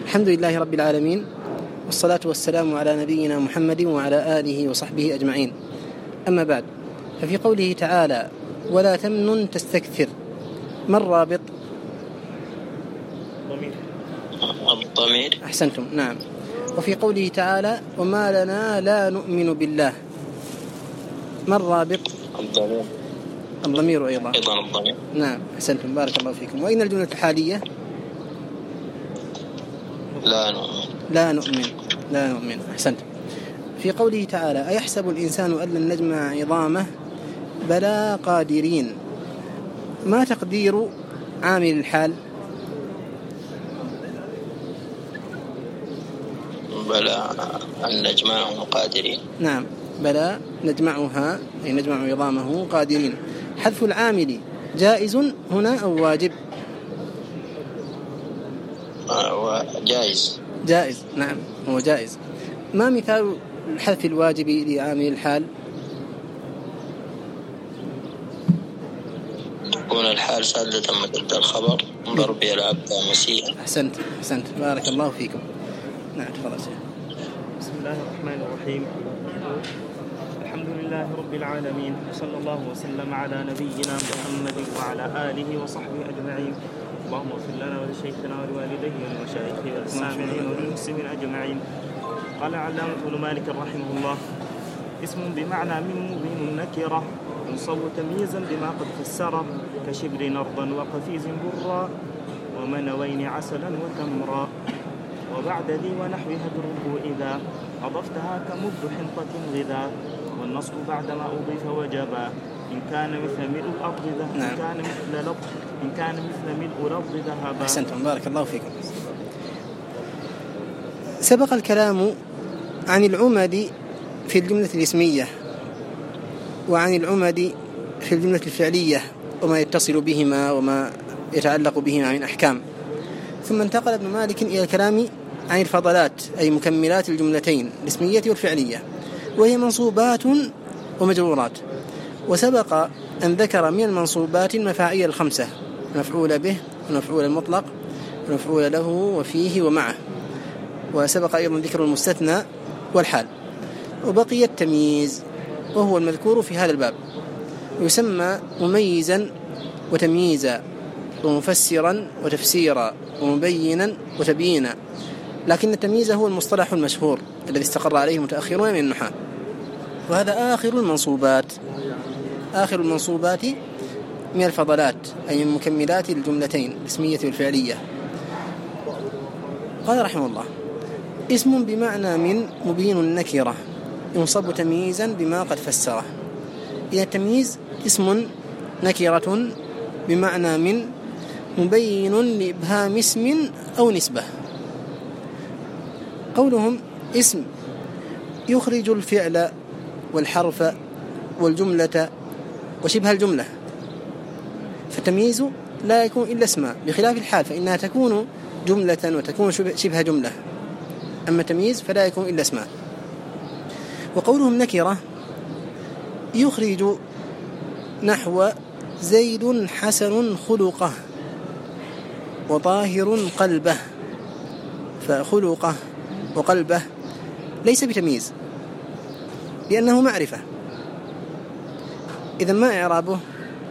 الحمد لله رب العالمين، والصلاة والسلام على نبينا محمد وعلى آله وصحبه أجمعين. أما بعد، ففي قوله تعالى ولا تمنن تستكثر، ما الرابط؟ الضمير. أحسنتم، نعم. وفي قوله تعالى وما لنا لا نؤمن بالله، ما الرابط؟ الضمير أيضا الضمير. نعم، أحسنتم، بارك الله فيكم. وأين الجملة الحالية؟ لا نؤمن. أحسنتم. في قوله تعالى أيحسب الإنسان أن لن نجمع عظامه، بلى قادرين، ما تقدير عامل الحال؟ بلى أن نجمعه قادرين. نعم، بلى نجمعها أي نجمع عظامه قادرين. حذف العامل جائز هنا أو واجب؟ جائز، نعم، هو جائز. ما مثال الحذف الواجب لعامل الحال؟ تكون الحال سادة مثل الخبر ضرب العبد مسيئا. أحسنت، بارك الله فيكم. نعم، تفضل. بسم الله الرحمن الرحيم. الحمد لله رب العالمين، وصلى الله وسلم على نبينا محمد وعلى آله وصحبه أجمعين. اللهم اغفر لنا ولشيخنا ولوالديه ولمشايخه والسامعين وللمسلمين أجمعين. قال علامة ابن مالك رحمه الله: اسم بمعنى من مبين النكرة، ينصب تمييزا بما قد فسر، كشبر نرضا وقفيز برا، ومنوين عسلا وتمرا. وبعد ذي ونحوها الرب إذا أضفتها كمد حنطة غذا، والنصب بعدما أضيف وجبا، إن كان مثل ملء الأرض ذهبا، إن كان مثل ملء الأرض ذهبا. أحسنتم، بارك الله فيكم. سبق الكلام عن العمد في الجملة الاسمية، وعن العمد في الجملة الفعلية، وما يتصل بهما وما يتعلق بهما من أحكام. ثم انتقل ابن مالك إلى الكلام عن الفضلات، أي مكملات الجملتين الاسمية والفعلية، وهي منصوبات ومجرورات. وسبق أن ذكر من المنصوبات المفاعيل الخمسة: المفعول به، والمفعول المطلق، والمفعول له، وفيه، ومعه. وسبق أيضا ذكر المستثنى والحال. وبقي التمييز، وهو المذكور في هذا الباب، يسمى مميزا وتمييزا، ومفسرا وتفسيرا، ومبينا وتبيينا. لكن التمييز هو المصطلح المشهور الذي استقر عليه متأخرون من النحاة، وهذا آخر المنصوبات من الفضلات، أي من مكملات الجملتين الاسمية والفعلية. قال رحمه الله: اسم بمعنى من مبين النكرة، ينصب تمييزا بما قد فسره. إذا التمييز اسم نكرة بمعنى من مبين لإبهام اسم أو نسبة. قولهم اسم يخرج الفعل والحرف والجملة وشبه الجملة، فالتمييز لا يكون إلا اسما، بخلاف الحال فإنها تكون جملة وتكون شبه جملة، أما التمييز فلا يكون إلا اسما. وقولهم نكرة يخرج نحو زيد حسن خلقه وطاهر قلبه، فخلقه وقلبه ليس بتمييز لأنه معرفة. إذا ما إعرابه؟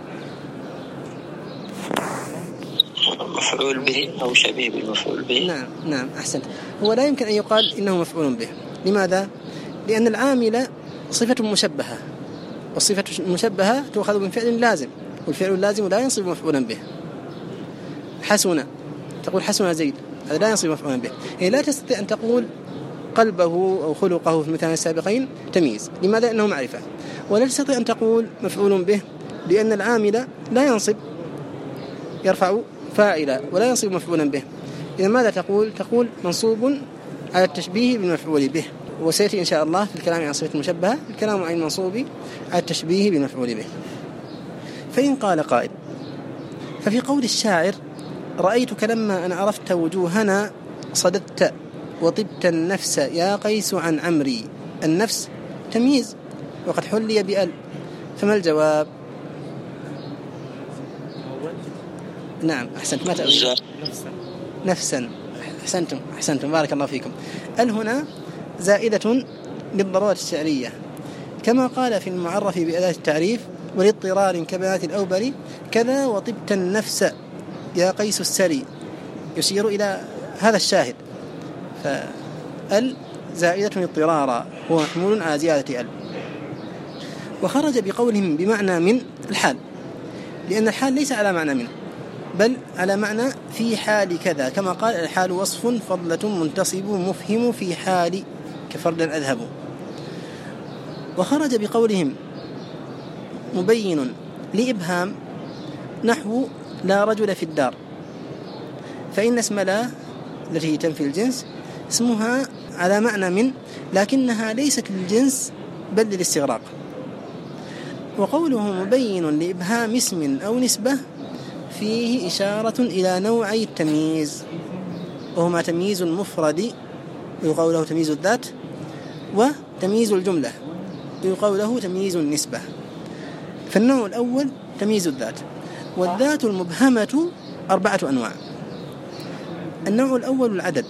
مفعول به أو شبيه بالمفعول به. نعم، أحسنت. هو لا يمكن أن يقال إنه مفعول به. لماذا؟ لأن العامل صفة مشبهة، والصفة المشبهة تؤخذ من فعل لازم، والفعل اللازم لا ينصب مفعولا به. حسن، تقول حسن زيد، هذا لا ينصب مفعولا به. يعني لا تستطيع أن تقول قلبه أو خلقه في المثال السابقين تمييز. لماذا؟ لأنه معرفة. ولا تستطيع أن تقول مفعول به، لأن العامل لا ينصب، يرفع فاعلا ولا ينصب مفعولا به. إذا ماذا تقول؟ تقول منصوب على التشبيه بالمفعول به. وسيأتي إن شاء الله في الكلام عن صفة المشبهة الكلام عن المنصوب على التشبيه بالمفعول به. فإن قال قائل: ففي قول الشاعر رأيتك لما أن عرفت وجوهنا صددت وطبت النفس يا قيس عن عمري، النفس تمييز وقد حلي بأل، فما الجواب؟ نعم، أحسنت. ما تأويل؟ نفسا. أحسنتم بارك الله فيكم. ال هنا زائدة للضرورة الشعرية، كما قال في المعرف بأداة التعريف: ولاضطرار كبنات الأوبر كذا وطبت النفس يا قيس السري، يشير إلى هذا الشاهد. فال زائدة اضطرارا هو محمول على زيادة ال. وخرج بقولهم بمعنى من الحال، لأن الحال ليس على معنى من، بل على معنى في حال كذا، كما قال: الحال وصف فضلة منتصب مفهم في حال كفرد أذهب. وخرج بقولهم مبين لإبهام نحو لا رجل في الدار، فإن اسم لا التي تنفي الجنس اسمها على معنى من، لكنها ليست للجنس بل للاستغراق. وقوله مبين لإبهام اسم أو نسبة فيه إشارة إلى نوعي التمييز، وهما تمييز المفرد ويقال له تمييز الذات، وتمييز الجملة ويقال له تمييز النسبة. فالنوع الأول تمييز الذات، والذات المبهمة 4 أنواع. النوع الأول العدد،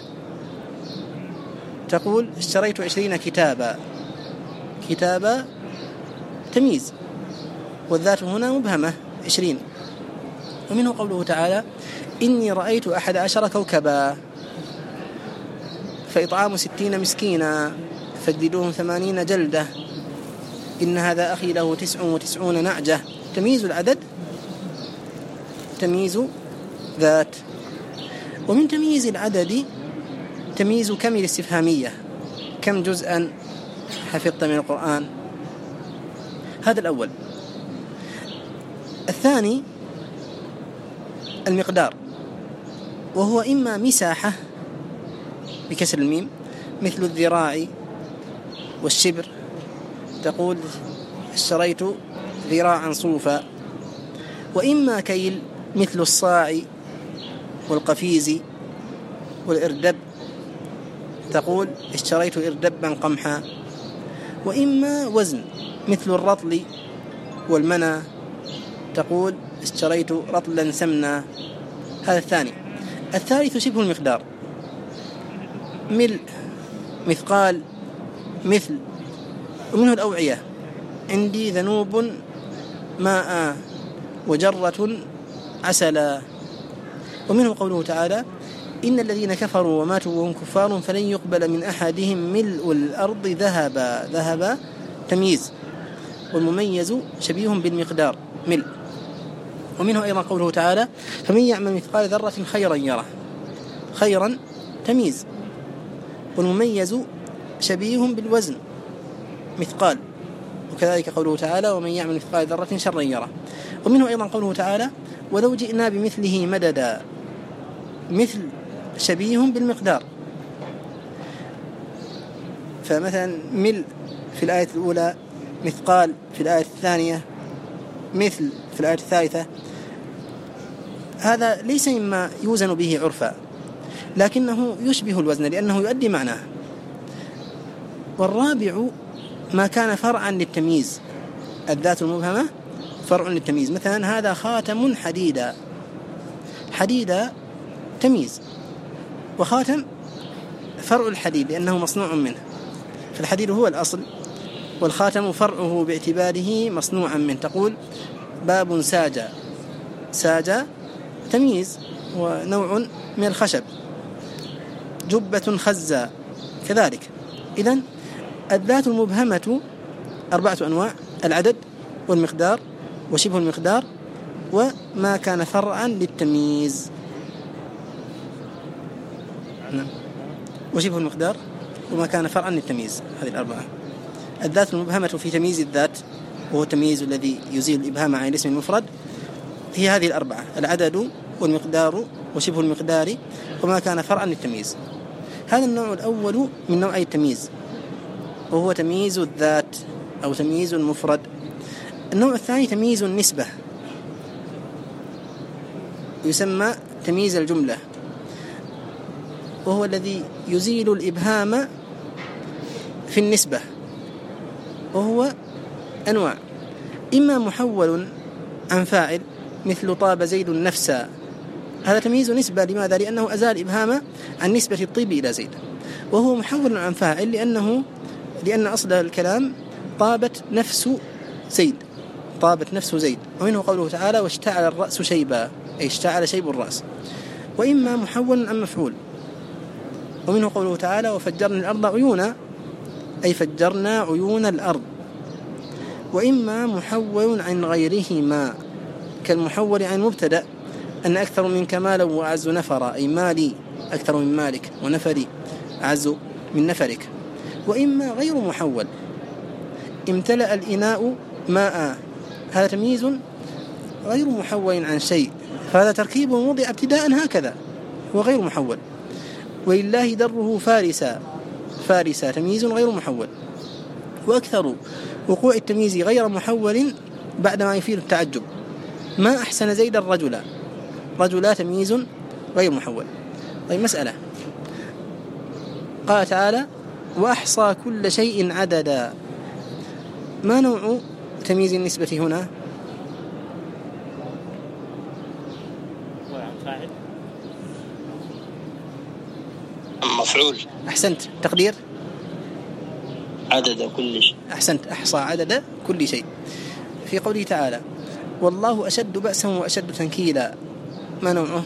تقول: اشتريت 20 كتابا، كتابا تمييز، والذات هنا مبهمة 20. ومنه قوله تعالى: إني رأيت 11 كوكبا، فإطعام 60 مسكينا فاجلدوهم 80 جلدة، إن هذا أخي له 99 نعجة. تمييز العدد تمييز ذات. ومن تمييز العدد تمييز كم الاستفهامية، كم جزءا حفظت من القرآن، هذا الأول. الثاني المقدار، وهو إما مساحة بكسر الميم مثل الذراع والشبر، تقول: اشتريت ذراعا صوفا، وإما كيل مثل الصاع والقفيز والإردب، تقول: اشتريت إردبا قمحا، وإما وزن مثل الرطل والمنى، تقول: اشتريت رطلا سمنا. هذا الثاني. الثالث شبه المقدار، ملء، مثقال، مثل. ومنه الأوعية، عندي ذنوب ماء وجرة عسلا. ومنه قوله تعالى: إن الذين كفروا وماتوا وهم كفار فلن يقبل من أحدهم ملء الأرض ذهبا. ذهبا تمييز، والمميز شبيه بالمقدار ملء. ومنه أيضا قوله تعالى: فمن يعمل مثقال ذرة خيرا يره. خيرا تمييز، والمميز شبيه بالوزن مثقال. وكذلك قوله تعالى: ومن يعمل مثقال ذرة شرا يره. ومنه أيضا قوله تعالى: ولو جئنا بمثله مددا. مثل شبيه بالمقدار، فمثلا ملء في الآية الأولى، مثقال في الآية الثانية، مثل في الآية الثالثة. هذا ليس مما يوزن به عرفا، لكنه يشبه الوزن لأنه يؤدي معناه. والرابع ما كان فرعا للتمييز، الذات المبهمة فرع للتمييز. مثلا هذا خاتم حديدا، حديدا تمييز، وخاتم فرع الحديد لأنه مصنوع منه، فالحديد هو الأصل والخاتم فرعه باعتباره مصنوعا منه. تقول: باب ساجا، ساجا تمييز ونوع من الخشب. جبة خزا كذلك. إذن الذات المبهمة 4 أنواع: العدد والمقدار وشبه المقدار وما كان فرعا للتمييز. وشبه المقدار وما كان فرعا للتمييز، هذه 4. الذات المبهمة في تمييز الذات، وهو التمييز الذي يزيل الإبهام عن الاسم المفرد، هي هذه 4: العدد والمقدار وشبه المقدار وما كان فرعا للتمييز. هذا النوع الأول من نوعي التمييز، وهو تمييز الذات أو تمييز المفرد. النوع الثاني تمييز النسبة، يسمى تمييز الجملة، وهو الذي يزيل الإبهام في النسبة، وهو أنواع: إما محول عن فاعل مثل طاب زيد نفسا، هذا تمييز نسبة. لماذا؟ لأنه أزال إبهام عن نسبة الطيب إلى زيد، وهو محول عن فاعل لأن أصل الكلام طابت نفس زيد، طابت نفس زيد. ومنه قوله تعالى واشتعل الرأس شيبا، أي اشتعل شيب الرأس. وإما محول عن مفعول. ومنه قوله تعالى وفجرنا الأرض عيونا، أي فجرنا عيون الأرض. وإما محول عن غيرهما، كالمحول عن مبتدأ أن أكثر منك مالا وأعز نفرا، أي مالي أكثر من مالك، ونفري أعز من نفرك. وإما غير محول، امتلأ الإناء ماء، هذا تمييز غير محول عن شيء، فهذا تركيب وضع ابتداء هكذا وغير محول. ولله دره فارسا تمييز غير محول. وأكثر وقوع التمييز غير محول بعدما يفيد التعجب، ما أحسن زيد رجلا تمييز غير محول. طيب مسألة، قال تعالى وأحصى كل شيء عددا، ما نوع تمييز النسبة هنا؟ مفعول. أحسنت. تقدير عدد كل شيء. أحسنت، أحصى عدد كل شيء. في قوله تعالى والله أشد بأسا وأشد تنكيلا، ما نوعه؟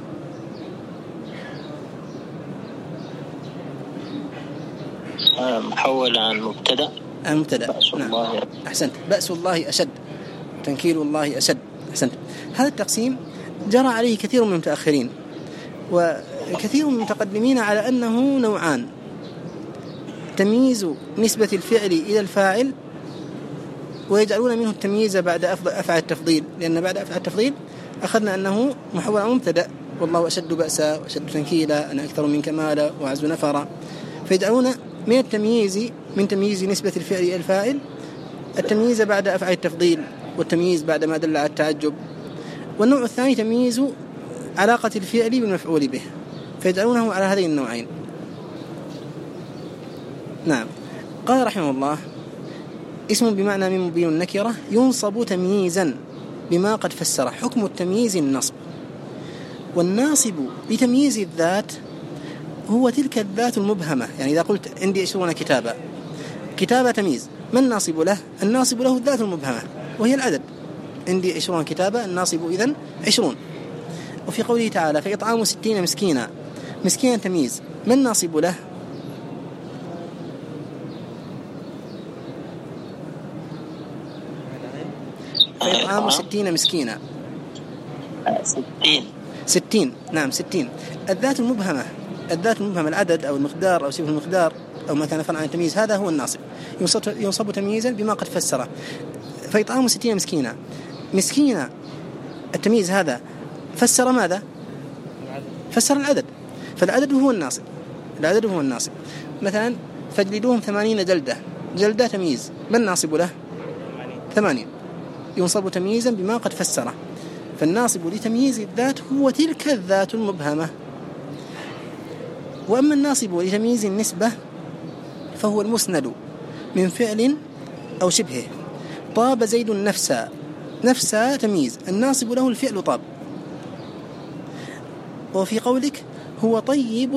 محول عن مبتدأ. بأس الله. أحسنت، بأس الله أشد، تنكيل الله أشد. أحسنت. هذا التقسيم جرى عليه كثير من المتأخرين وكثير من المتقدمين على أنه نوعان: تمييز نسبة الفعل إلى الفاعل، ويجعلون منه التمييز بعد أفعل التفضيل، لأن بعد أفعل التفضيل أخذنا أنه محول عن مبتدأ والله أشد بأسا وأشد تنكيلا، أنا أكثر منك مالا وأعز نفرا، فيجعلون من تمييز نسبة الفعل إلى الفاعل التمييز بعد أفعل التفضيل، والتمييز بعد ما دل على التعجب. والنوع الثاني تمييز علاقة الفعل بالمفعول به، فيجعلونه على هذين النوعين. نعم. قال رحمه الله اسم بمعنى من مبين النكرة ينصب تمييزا بما قد فسر. حكم التمييز النصب، والناصب لتمييز الذات هو تلك الذات المبهمة. يعني إذا قلت عندي 20 كتابة تمييز، ما الناصب له؟ الناصب له الذات المبهمة وهي العدد. عندي 20 كتابة، الناصب إذن 20. وفي قوله تعالى فإطعام 60 مسكينا تمييز، ما الناصب له؟ فإطعام 60 مسكينا. 60. نعم 60. الذات المبهمة العدد أو المقدار أو شبه المقدار أو ما كان فرعا عن التمييز، هذا هو الناصب، ينصب تمييزا بما قد فسره. فإطعام 60 مسكينا التمييز هذا فسر ماذا؟ فسر العدد، فالعدد هو الناصب. مثلا فاجلدوهم 80 جلدة تمييز، ما الناصب له؟ 80. ينصب تمييزا بما قد فسره. فالناصب لتمييز الذات هو تلك الذات المبهمة. وأما الناصب لتمييز النسبة فهو المسند من فعل أو شبهه. طاب زيد نفسا تمييز، الناصب له الفعل طاب. وفي قولك هو طيب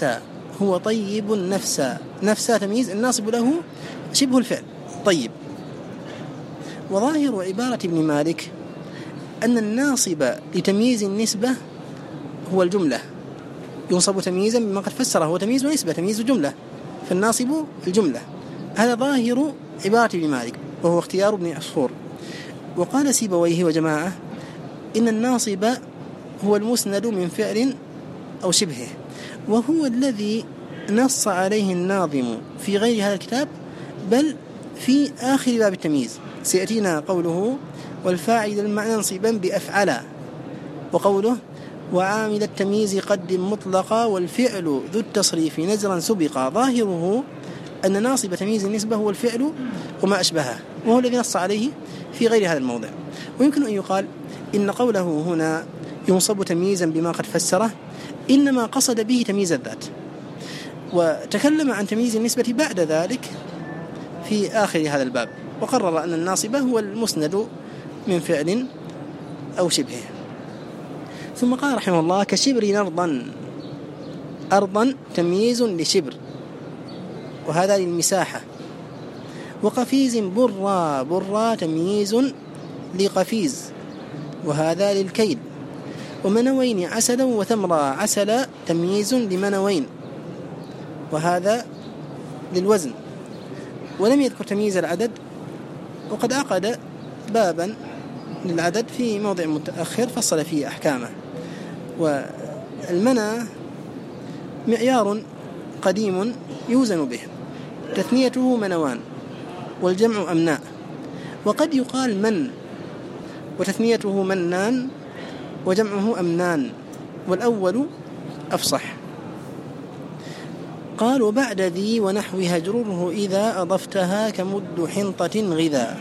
نفسا تمييز، الناصب له شبه الفعل طيب. وظاهر عبارة ابن مالك أن الناصب لتمييز النسبة هو الجملة، ينصب تمييزا بما قد فسره، هو تمييز نسبة، تمييز جملة، فالناصب الجملة. هذا ظاهر عبارة ابن مالك وهو اختيار ابن عصفور. وقال سيبويه وجماعة إن الناصب هو المسند من فعل أو شبهه، وهو الذي نص عليه الناظم في غير هذا الكتاب، بل في آخر باب التمييز سيأتينا قوله والفاعل المعنى نصيبا بأفعلا، وقوله وعامل التمييز قدم مطلقا والفعل ذو التصريف نزرا سبقا. ظاهره أن ناصب تمييز النسبة هو الفعل وما أشبهه، وهو الذي نص عليه في غير هذا الموضع. ويمكن أن يقال إن قوله هنا ينصب تمييزا بما قد فسره إنما قصد به تمييز الذات، وتكلم عن تمييز النسبة بعد ذلك في آخر هذا الباب، وقرر أن الناصب هو المسند من فعل أو شبهه. ثم قال رحمه الله: كشبر أرضا. أرضا تمييز لشبر، وهذا للمساحة. وقفيز برا. برا تمييز لقفيز، وهذا للكيل. ومنوين عسلا وتمرا. عسل تمييز لمنوين، وهذا للوزن. ولم يذكر تمييز العدد، وقد عقد بابا للعدد في موضع متأخر فصل فيه أحكامه. والمنى معيار قديم يوزن به، تثنيته منوان والجمع أمناء. وقد يقال من، وتثنيته منان وجمعه أمنان، والأول أفصح. قال: وبعد ذي ونحوها اجرره إذا أضفتها كمد حنطة غذاء.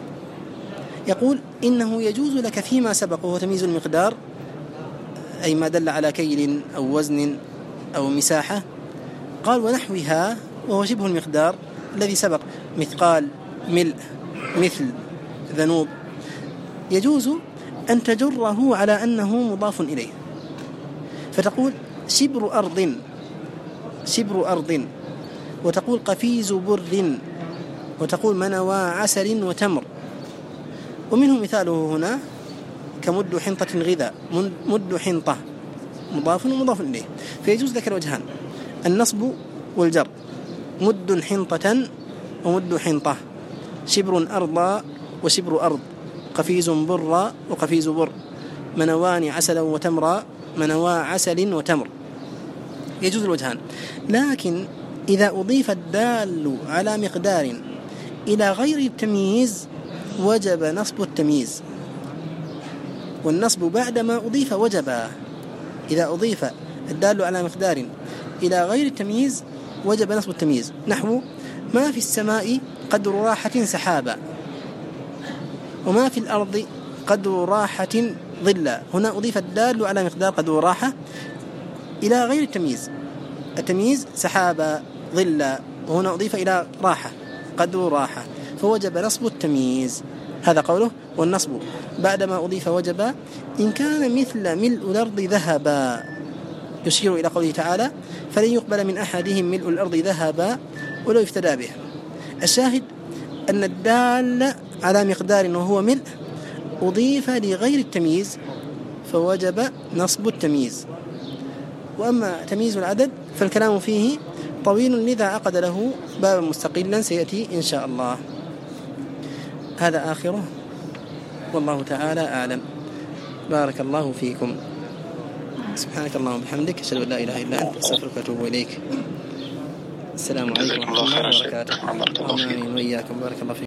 يقول: إنه يجوز لك فيما سبق، وهو تمييز المقدار، أي ما دل على كيل أو وزن أو مساحة. قال: ونحوها، وهو شبه المقدار الذي سبق، مثقال، ملء، مثل، ذنوب. يجوز أن تجره على أنه مضاف إليه، فتقول شبر أرض، شبر أرض، وتقول قفيز بر، وتقول منوى عسل وتمر. ومنه مثاله هنا كمد حنطة غذاء. مد حنطة مضاف ومضاف إليه، فيجوز ذكر وجهان: النصب والجر. مد حنطة ومد حنطة. شبر أرضا وشبر أرض. قفيز برا وقفيز بر. منوان عسلا وتمرا. منوى عسل وتمر. يجوز الوجهان. لكن إذا أضيف الدال على مقدار إلى غير التمييز وجب نصب التمييز، والنصب بعدما أضيف وجب. إذا أضيف الدال على مقدار إلى غير التمييز وجب نصب التمييز، نحو: ما في السماء قدر راحة سحابا، وما في الأرض قدر راحة ظلا. هنا أضيف الدال على مقدار قدر راحة إلى غير التمييز. التمييز سحابا، ظلا، وهنا أضيف إلى راحة قدر راحة، فوجب نصب التمييز. هذا قوله: والنصب بعدما أضيف وجب إن كان مثل ملء الأرض ذهبا، يشير إلى قوله تعالى: فلن يقبل من أحدهم ملء الأرض ذهبا ولو افتدى به. الشاهد أن الدال على مقدار وهو ملء أضيف لغير التمييز فوجب نصب التمييز. وأما تمييز العدد فالكلام فيه طويل، لذا عقد له بابا مستقلا سيأتي إن شاء الله. هذا آخره، والله تعالى أعلم. بارك الله فيكم. سبحانك اللهم وبحمدك، أشهد أن لا إله إلا أنت، أستغفرك وأتوب إليك. السلام عليكم ورحمة الله وبركاته. آمين وإياكم. بارك الله فيكم.